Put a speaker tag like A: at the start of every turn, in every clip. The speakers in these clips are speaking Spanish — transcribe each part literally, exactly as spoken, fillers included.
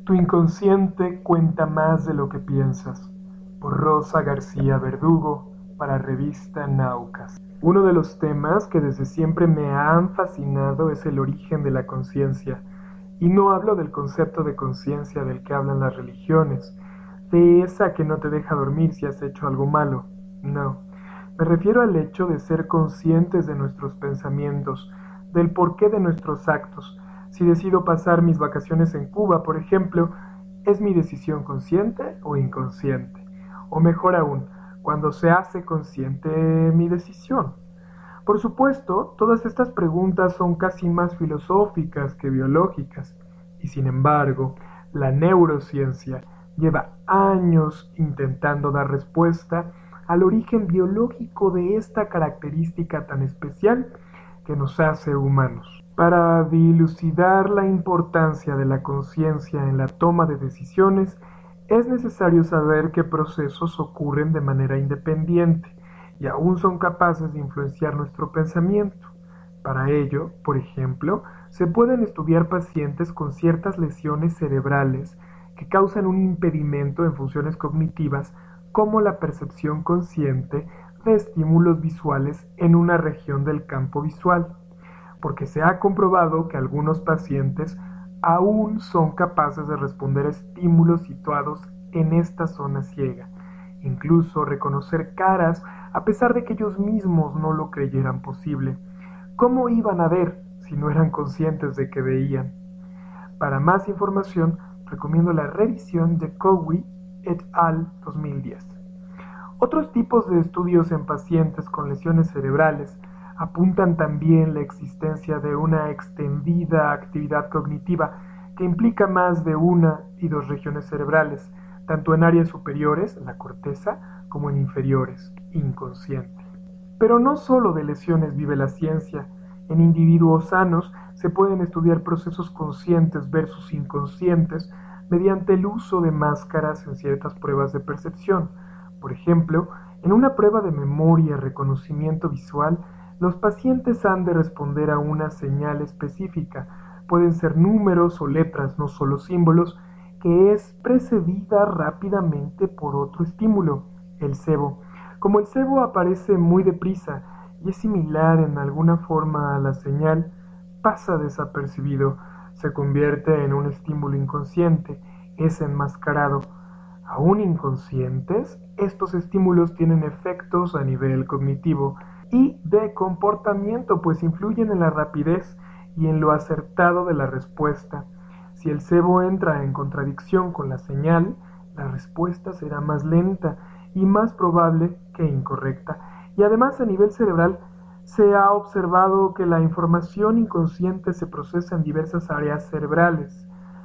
A: Tu inconsciente cuenta más de lo que piensas. Por Rosa García Verdugo, para revista Naucas. Uno de los temas que desde siempre me han fascinado es el origen de la conciencia. Y no hablo del concepto de conciencia del que hablan las religiones, de esa que no te deja dormir si has hecho algo malo. No, me refiero al hecho de ser conscientes de nuestros pensamientos, del porqué de nuestros actos. Si decido pasar mis vacaciones en Cuba, por ejemplo, ¿es mi decisión consciente o inconsciente? O mejor aún, cuando se hace consciente mi decisión. Por supuesto, todas estas preguntas son casi más filosóficas que biológicas, y sin embargo, la neurociencia lleva años intentando dar respuesta al origen biológico de esta característica tan especial que nos hace humanos. Para dilucidar la importancia de la conciencia en la toma de decisiones, es necesario saber qué procesos ocurren de manera independiente y aún son capaces de influenciar nuestro pensamiento. Para ello, por ejemplo, se pueden estudiar pacientes con ciertas lesiones cerebrales que causan un impedimento en funciones cognitivas como la percepción consciente de estímulos visuales en una región del campo visual, porque se ha comprobado que algunos pacientes aún son capaces de responder a estímulos situados en esta zona ciega, incluso reconocer caras a pesar de que ellos mismos no lo creyeran posible. ¿Cómo iban a ver si no eran conscientes de que veían? Para más información, recomiendo la revisión de Cowie et al. dos mil diez. Otros tipos de estudios en pacientes con lesiones cerebrales apuntan también la existencia de una extendida actividad cognitiva que implica más de una y dos regiones cerebrales, tanto en áreas superiores, la corteza, como en inferiores, inconsciente. Pero no solo de lesiones vive la ciencia. En individuos sanos se pueden estudiar procesos conscientes versus inconscientes mediante el uso de máscaras en ciertas pruebas de percepción. Por ejemplo, en una prueba de memoria y reconocimiento visual, los pacientes han de responder a una señal específica. Pueden ser números o letras, no solo símbolos, que es precedida rápidamente por otro estímulo, el cebo. Como el cebo aparece muy deprisa y es similar en alguna forma a la señal, pasa desapercibido, se convierte en un estímulo inconsciente, es enmascarado. Aún inconscientes, estos estímulos tienen efectos a nivel cognitivo y de comportamiento, pues influyen en la rapidez y en lo acertado de la respuesta. Si el cebo entra en contradicción con la señal, la respuesta será más lenta y más probable que incorrecta. Y además a nivel cerebral se ha observado que la información inconsciente se procesa en diversas áreas cerebrales.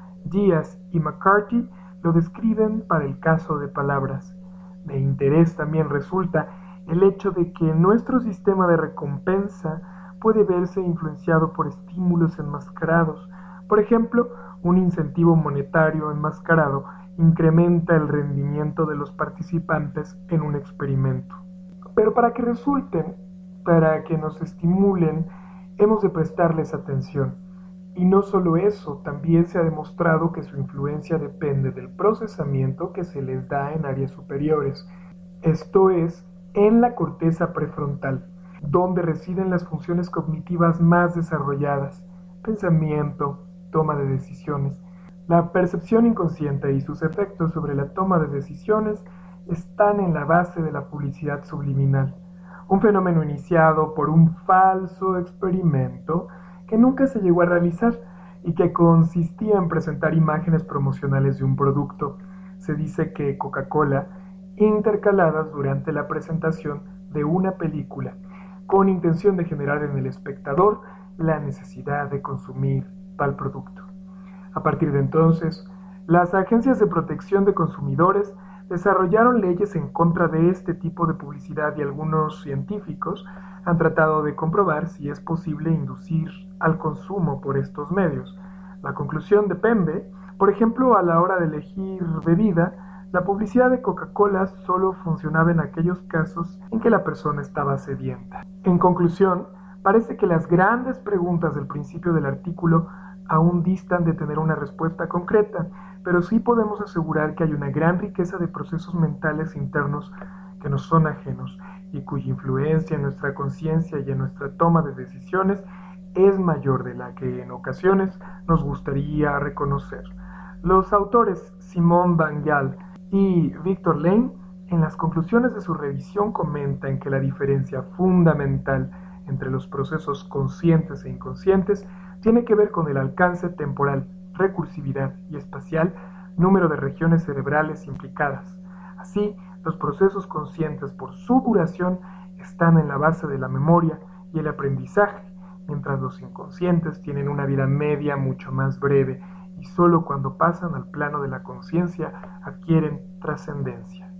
A: Diaz y McCarthy lo describen para el caso de palabras. De interés también resulta el hecho de que nuestro sistema de recompensa puede verse influenciado por estímulos enmascarados. Por ejemplo, un incentivo monetario enmascarado incrementa el rendimiento de los participantes en un experimento. Pero para que resulten, para que nos estimulen, hemos de prestarles atención. Y no solo eso, también se ha demostrado que su influencia depende del procesamiento que se les da en áreas superiores, esto es, en la corteza prefrontal, donde residen las funciones cognitivas más desarrolladas, pensamiento, toma de decisiones. La percepción inconsciente y sus efectos sobre la toma de decisiones están en la base de la publicidad subliminal, un fenómeno iniciado por un falso experimento que nunca se llegó a realizar y que consistía en presentar imágenes promocionales de un producto. Se dice que Coca-Cola, intercaladas durante la presentación de una película, con intención de generar en el espectador la necesidad de consumir tal producto. A partir de entonces, las agencias de protección de consumidores desarrollaron leyes en contra de este tipo de publicidad y algunos científicos han tratado de comprobar si es posible inducir al consumo por estos medios. La conclusión depende. Por ejemplo, a la hora de elegir bebida, la publicidad de Coca-Cola solo funcionaba en aquellos casos en que la persona estaba sedienta. En conclusión, parece que las grandes preguntas del principio del artículo aún distan de tener una respuesta concreta, pero sí podemos asegurar que hay una gran riqueza de procesos mentales internos que nos son ajenos y cuya influencia en nuestra conciencia y en nuestra toma de decisiones es mayor de la que en ocasiones nos gustaría reconocer. Los autores Simone Bangal y Victor Lane, en las conclusiones de su revisión, comentan que la diferencia fundamental entre los procesos conscientes e inconscientes tiene que ver con el alcance temporal, recursividad y espacial, número de regiones cerebrales implicadas. Así, los procesos conscientes por su duración están en la base de la memoria y el aprendizaje, mientras los inconscientes tienen una vida media mucho más breve y solo cuando pasan al plano de la conciencia adquieren trascendencia.